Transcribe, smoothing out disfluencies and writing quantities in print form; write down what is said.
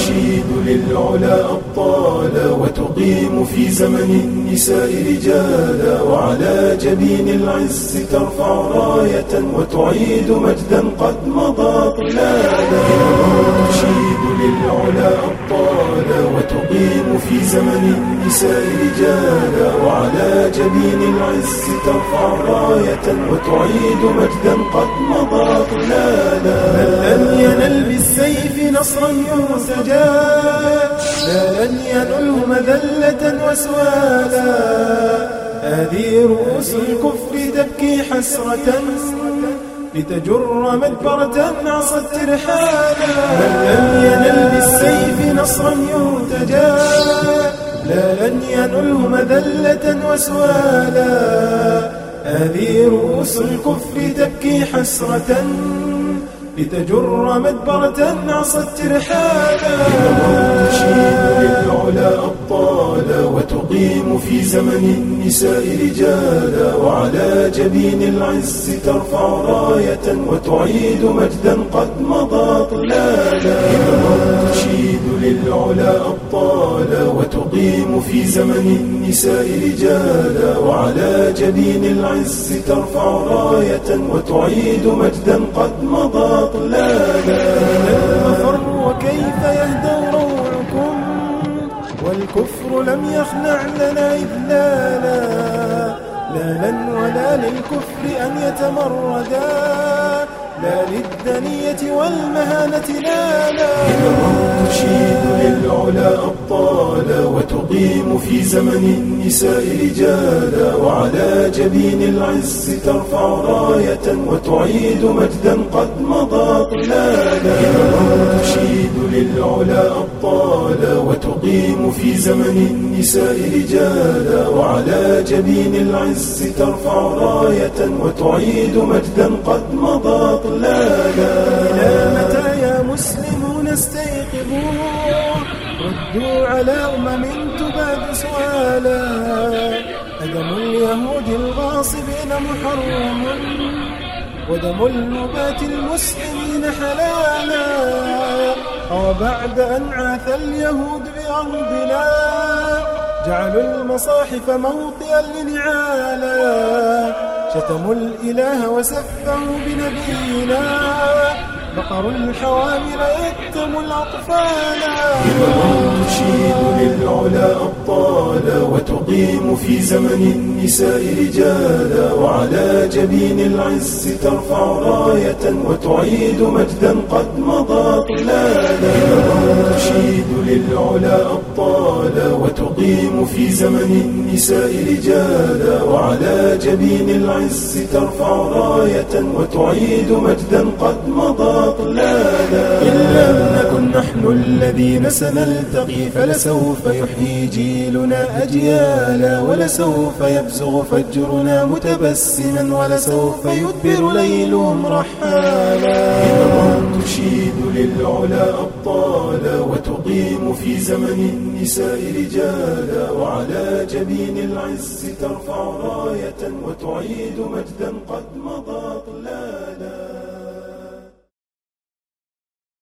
تشيد للعلا أبطالا وتقيم في زمن النساء رجالا، وعلى جبين العز ترفع راية وتعيد مجدا قد مضى طلالا. تشيد للعلا أبطالا وتقيم في زمن النساء رجالا، وعلى جبين العز ترفع راية وتعيد مجدا قد مضى طلالا. من لم ينل بالسيف نصرا يرتجى لا لن ينله مذلة وسوالا. هذه رؤوس الكفر تبكي حسرة لتجر مدبرة عصت ترحالا. من لم ينل بالسيف نصرا يرتجى لا لن ينله مذلة وسوالا. هذه رؤوس الكفر تبكي حسرة لتجر مدبرة عصت ترحالا. تشيد للعلا أبطالا وتقيم في زمن النساء رجالا، وعلى جبين العز ترفع راية وتعيد مجدا قد مضى طلالا. تشيد للعلا أبطالا وتقيم في زمن النساء رجالا، وعلى جبين العز ترفع راية وتعيد مجدا قد مضى طلالا. المفر وكيف يهدى روعكم والكفر لم يخنع لنا إذلالا. لا لن ولا للكفر أن يتمردا، لا للدنية والمهانة لا. تشيد للعلا أبطالا وتقيم في زمن النساء رجالا، وعلى جبين العز ترفع راية وتعيد مجدا قد مضى طلالا. تشيد للعلا أبطالا وتقيم في زمن النساء رجالا، وعلى جبين العز ترفع راية وتعيد مجدا قد مضى طلالا. إلى متى يا مسلمون استيقظوا ردوا على تباد سؤالا. أدم اليهود الغاصبين محرم ودم النبات المسلمين حلالا. وبعد أن عاث اليهود بأرضنا جعلوا المصاحف موطئا لنعالا. شتموا الإله وسفهوا بنبينا، بقروا الحوامل يتموا الأطفال. تشيد للعلا أبطالا وتقيم في زمن النساء رجالا، وعلى جبين العز ترفع راية وتعيد مجدا قد مضى طلالا. تشيد للعلا أبطالا وتقيم في زمن النساء رجالا، وعلى جبين العز ترفع راية وتعيد مجدا قد مضى طلالا. إن لم نكن نحن الذين سنلتقي فلسوف يحيي جيلنا أجيالا، ولسوف يبزغ فجرنا متبسما، ولسوف يدبر ليلهم رحالا. تشيد للعلا أبطالا وتقيم في زمن النساء رجالا، وعلى جبين العز ترفع راية وتعيد مجدا قد مضى طلالا.